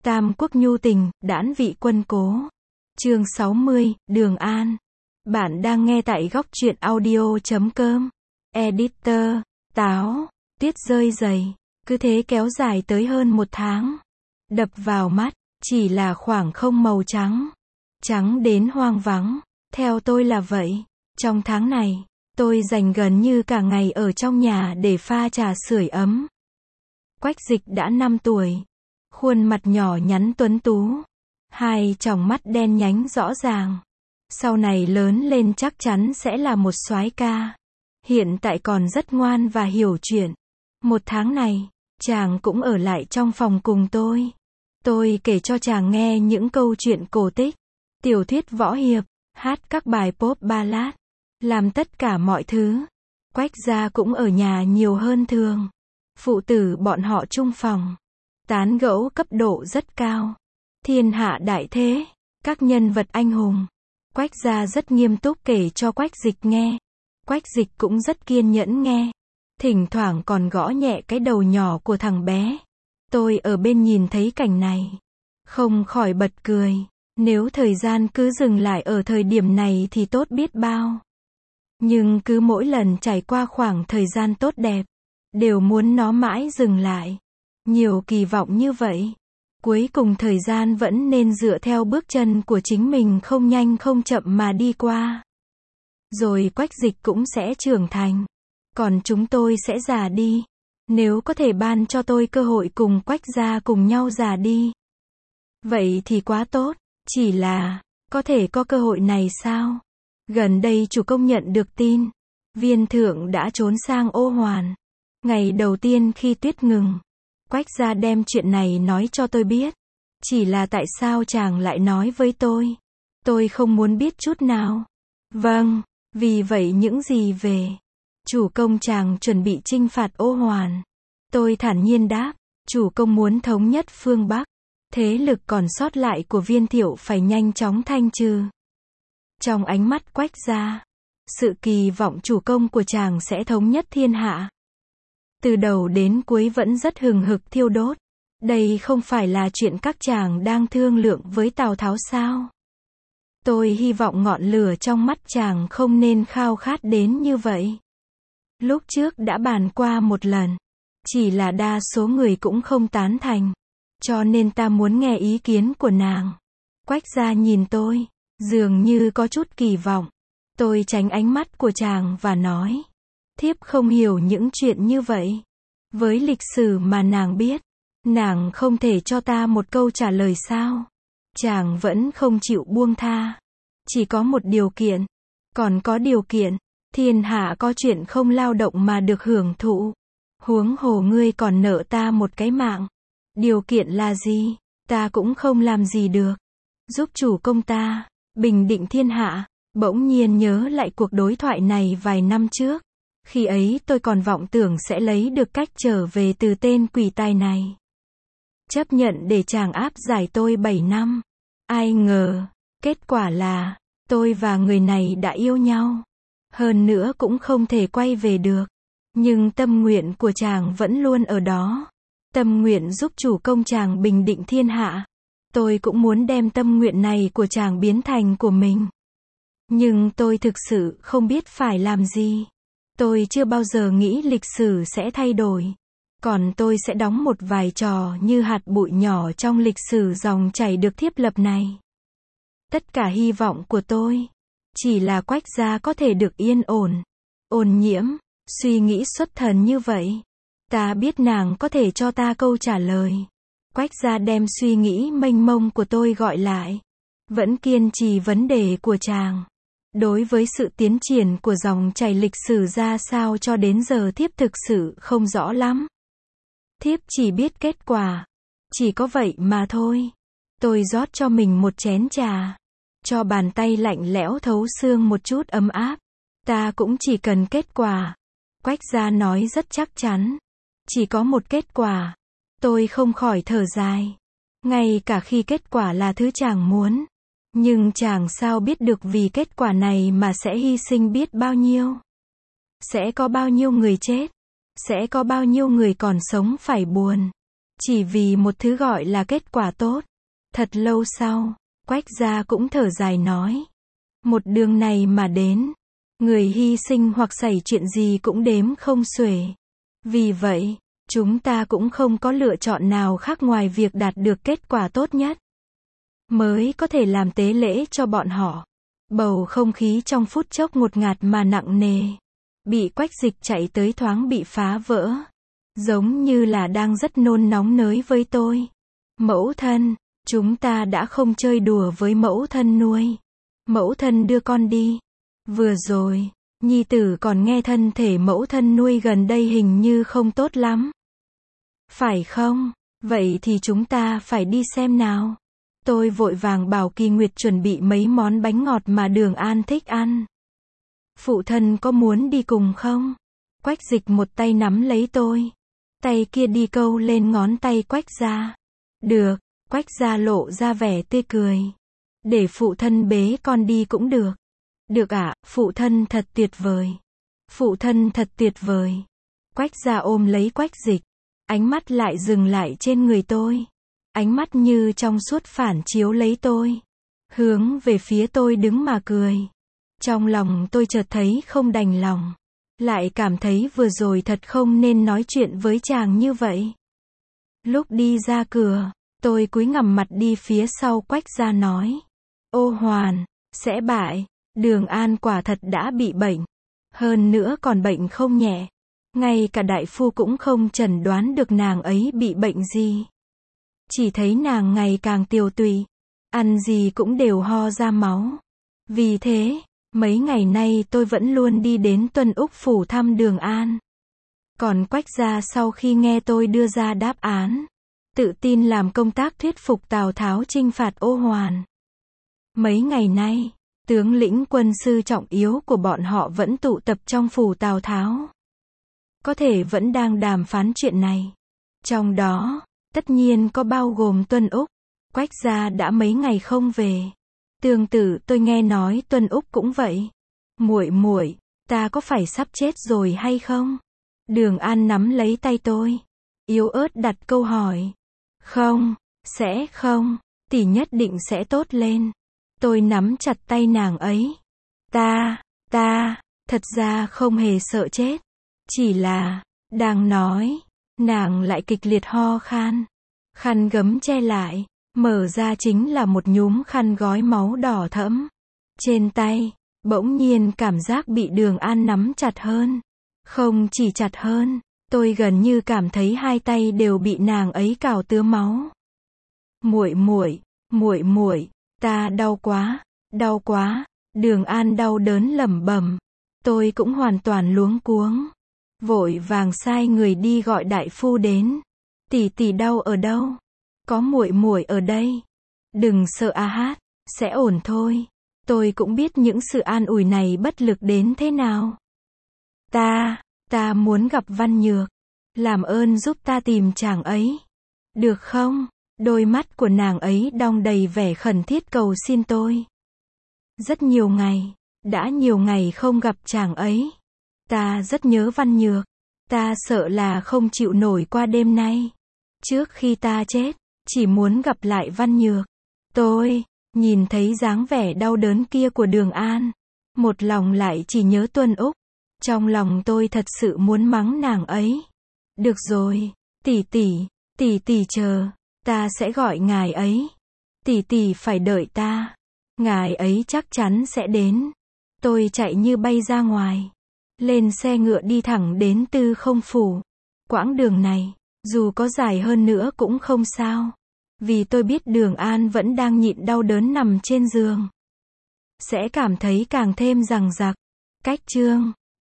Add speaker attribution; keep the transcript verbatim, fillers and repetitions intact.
Speaker 1: Tam quốc nhu tình, đãn vị quân cố. Chương sáu mươi, Đường An. Bạn đang nghe tại góc truyện audio chấm com. Editor, Táo, tuyết rơi dày, cứ thế kéo dài tới hơn một tháng. Đập vào mắt, chỉ là khoảng không màu trắng. Trắng đến hoang vắng, theo tôi là vậy. Trong tháng này, tôi dành gần như cả ngày ở trong nhà để pha trà sưởi ấm. Quách Dịch đã năm tuổi. Khuôn mặt nhỏ nhắn tuấn tú. Hai tròng mắt đen nhánh rõ ràng. Sau này lớn lên chắc chắn sẽ là một soái ca. Hiện tại còn rất ngoan và hiểu chuyện. Một tháng này, chàng cũng ở lại trong phòng cùng tôi. Tôi kể cho chàng nghe những câu chuyện cổ tích, tiểu thuyết võ hiệp, hát các bài pop ballad, làm tất cả mọi thứ. Quách gia cũng ở nhà nhiều hơn thường. Phụ tử bọn họ chung phòng, tán gẫu cấp độ rất cao. Thiên hạ đại thế, các nhân vật anh hùng. Quách gia rất nghiêm túc kể cho Quách Dịch nghe. Quách Dịch cũng rất kiên nhẫn nghe. Thỉnh thoảng còn gõ nhẹ cái đầu nhỏ của thằng bé. Tôi ở bên nhìn thấy cảnh này, không khỏi bật cười. Nếu thời gian cứ dừng lại ở thời điểm này thì tốt biết bao. Nhưng cứ mỗi lần trải qua khoảng thời gian tốt đẹp, đều muốn nó mãi dừng lại. Nhiều kỳ vọng như vậy. Cuối cùng thời gian vẫn nên dựa theo bước chân của chính mình không nhanh không chậm mà đi qua. Rồi Quách Dịch cũng sẽ trưởng thành. Còn chúng tôi sẽ già đi. Nếu có thể ban cho tôi cơ hội cùng Quách gia cùng nhau già đi, vậy thì quá tốt. Chỉ là, có thể có cơ hội này sao? Gần đây chủ công nhận được tin. Viên thượng đã trốn sang Ô Hoàn. Ngày đầu tiên khi tuyết ngừng, Quách gia đem chuyện này nói cho tôi biết. Chỉ là tại sao chàng lại nói với tôi? Tôi không muốn biết chút nào. Vâng, vì vậy những gì về chủ công chàng chuẩn bị chinh phạt Ô Hoàn? Tôi thản nhiên đáp, chủ công muốn thống nhất phương Bắc. Thế lực còn sót lại của Viên thiệu phải nhanh chóng thanh trừ. Trong ánh mắt Quách gia, sự kỳ vọng chủ công của chàng sẽ thống nhất thiên hạ, từ đầu đến cuối vẫn rất hừng hực thiêu đốt. Đây không phải là chuyện các chàng đang thương lượng với Tào Tháo sao? Tôi hy vọng ngọn lửa trong mắt chàng không nên khao khát đến như vậy. Lúc trước đã bàn qua một lần, chỉ là đa số người cũng không tán thành, cho nên ta muốn nghe ý kiến của nàng. Quách gia nhìn tôi, dường như có chút kỳ vọng. Tôi tránh ánh mắt của chàng và nói, thiếp không hiểu những chuyện như vậy. Với lịch sử mà nàng biết, nàng không thể cho ta một câu trả lời sao? Chàng vẫn không chịu buông tha. Chỉ có một điều kiện. Còn có điều kiện, thiên hạ có chuyện không lao động mà được hưởng thụ. Huống hồ ngươi còn nợ ta một cái mạng. Điều kiện là gì? Ta cũng không làm gì được. Giúp chủ công ta bình định thiên hạ. Bỗng nhiên nhớ lại cuộc đối thoại này vài năm trước. Khi ấy tôi còn vọng tưởng sẽ lấy được cách trở về từ tên quỷ tài này. Chấp nhận để chàng áp giải tôi bảy năm. Ai ngờ, kết quả là, tôi và người này đã yêu nhau. Hơn nữa cũng không thể quay về được. Nhưng tâm nguyện của chàng vẫn luôn ở đó. Tâm nguyện giúp chủ công chàng bình định thiên hạ. Tôi cũng muốn đem tâm nguyện này của chàng biến thành của mình. Nhưng tôi thực sự không biết phải làm gì. Tôi chưa bao giờ nghĩ lịch sử sẽ thay đổi. Còn tôi sẽ đóng một vài trò như hạt bụi nhỏ trong lịch sử dòng chảy được thiết lập này. Tất cả hy vọng của tôi chỉ là Quách gia có thể được yên ổn, ôn nhiễm, suy nghĩ xuất thần như vậy. Ta biết nàng có thể cho ta câu trả lời. Quách gia đem suy nghĩ mênh mông của tôi gọi lại. Vẫn kiên trì vấn đề của chàng. Đối với sự tiến triển của dòng chảy lịch sử ra sao cho đến giờ thiếp thực sự không rõ lắm. Thiếp chỉ biết kết quả. Chỉ có vậy mà thôi. Tôi rót cho mình một chén trà. Cho bàn tay lạnh lẽo thấu xương một chút ấm áp. Ta cũng chỉ cần kết quả. Quách gia nói rất chắc chắn. Chỉ có một kết quả. Tôi không khỏi thở dài. Ngay cả khi kết quả là thứ chàng muốn. Nhưng chàng sao biết được vì kết quả này mà sẽ hy sinh biết bao nhiêu? Sẽ có bao nhiêu người chết? Sẽ có bao nhiêu người còn sống phải buồn? Chỉ vì một thứ gọi là kết quả tốt. Thật lâu sau, Quách gia cũng thở dài nói. Một đường này mà đến, người hy sinh hoặc xảy chuyện gì cũng đếm không xuể. Vì vậy, chúng ta cũng không có lựa chọn nào khác ngoài việc đạt được kết quả tốt nhất, mới có thể làm tế lễ cho bọn họ. Bầu không khí trong phút chốc ngột ngạt mà nặng nề. Bị Quách Dịch chạy tới thoáng bị phá vỡ. Giống như là đang rất nôn nóng nới với tôi. Mẫu thân, chúng ta đã không chơi đùa với mẫu thân nuôi. Mẫu thân đưa con đi. Vừa rồi, nhi tử còn nghe thân thể mẫu thân nuôi gần đây hình như không tốt lắm. Phải không? Vậy thì chúng ta phải đi xem nào. Tôi vội vàng bảo Kỳ Nguyệt chuẩn bị mấy món bánh ngọt mà Đường An thích ăn. Phụ thân có muốn đi cùng không? Quách Dịch một tay nắm lấy tôi. Tay kia đi câu lên ngón tay Quách gia. Được, Quách gia lộ ra vẻ tươi cười. Để phụ thân bế con đi cũng được. Được ạ, à, phụ thân thật tuyệt vời. Phụ thân thật tuyệt vời. Quách gia ôm lấy Quách Dịch. Ánh mắt lại dừng lại trên người tôi. Ánh mắt như trong suốt phản chiếu lấy tôi. Hướng về phía tôi đứng mà cười. Trong lòng tôi chợt thấy không đành lòng. Lại cảm thấy vừa rồi thật không nên nói chuyện với chàng như vậy. Lúc đi ra cửa, tôi cúi gằm mặt đi phía sau Quách gia nói. Ô Hoàn, sẽ bại. Đường An quả thật đã bị bệnh. Hơn nữa còn bệnh không nhẹ. Ngay cả đại phu cũng không chẩn đoán được nàng ấy bị bệnh gì. Chỉ thấy nàng ngày càng tiều tụy. Ăn gì cũng đều ho ra máu. Vì thế, mấy ngày nay tôi vẫn luôn đi đến Tuân Úc phủ thăm Đường An. Còn Quách gia sau khi nghe tôi đưa ra đáp án, tự tin làm công tác thuyết phục Tào Tháo chinh phạt Ô Hoàn. Mấy ngày nay, tướng lĩnh quân sư trọng yếu của bọn họ vẫn tụ tập trong phủ Tào Tháo. Có thể vẫn đang đàm phán chuyện này. Trong đó, tất nhiên có bao gồm Tuân Úc. Quách gia đã mấy ngày không về. Tương tự tôi nghe nói Tuân Úc cũng vậy. Muội muội, ta có phải sắp chết rồi hay không? Đường An nắm lấy tay tôi, yếu ớt đặt câu hỏi. Không, sẽ không, tỷ nhất định sẽ tốt lên. Tôi nắm chặt tay nàng ấy. Ta, ta, thật ra không hề sợ chết. Chỉ là, đang nói, nàng lại kịch liệt ho khan. Khăn gấm che lại, mở ra chính là một nhúm khăn gói máu đỏ thẫm. Trên tay, bỗng nhiên cảm giác bị Đường An nắm chặt hơn. Không chỉ chặt hơn, tôi gần như cảm thấy hai tay đều bị nàng ấy cào tứa máu. Muội muội, muội muội, ta đau quá, đau quá. Đường An đau đớn lẩm bẩm. Tôi cũng hoàn toàn luống cuống. Vội vàng sai người đi gọi đại phu đến. Tỷ tỷ đau ở đâu? Có muội muội ở đây. Đừng sợ a hát, sẽ ổn thôi. Tôi cũng biết những sự an ủi này bất lực đến thế nào. Ta, ta muốn gặp Văn Nhược. Làm ơn giúp ta tìm chàng ấy. Được không? Đôi mắt của nàng ấy đong đầy vẻ khẩn thiết cầu xin tôi. Rất nhiều ngày, đã nhiều ngày không gặp chàng ấy. Ta rất nhớ Văn Nhược. Ta sợ là không chịu nổi qua đêm nay. Trước khi ta chết, chỉ muốn gặp lại Văn Nhược. Tôi, nhìn thấy dáng vẻ đau đớn kia của Đường An. Một lòng lại chỉ nhớ Tuân Úc. Trong lòng tôi thật sự muốn mắng nàng ấy. Được rồi, tỷ tỷ, tỷ tỷ chờ. Ta sẽ gọi ngài ấy. Tỷ tỷ phải đợi ta. Ngài ấy chắc chắn sẽ đến. Tôi chạy như bay ra ngoài. Lên xe ngựa đi thẳng đến Tư Không phủ. Quãng đường này, dù có dài hơn nữa cũng không sao. Vì tôi biết Đường An vẫn đang nhịn đau đớn nằm trên giường. Sẽ cảm thấy càng thêm rằng rạc. Cách chương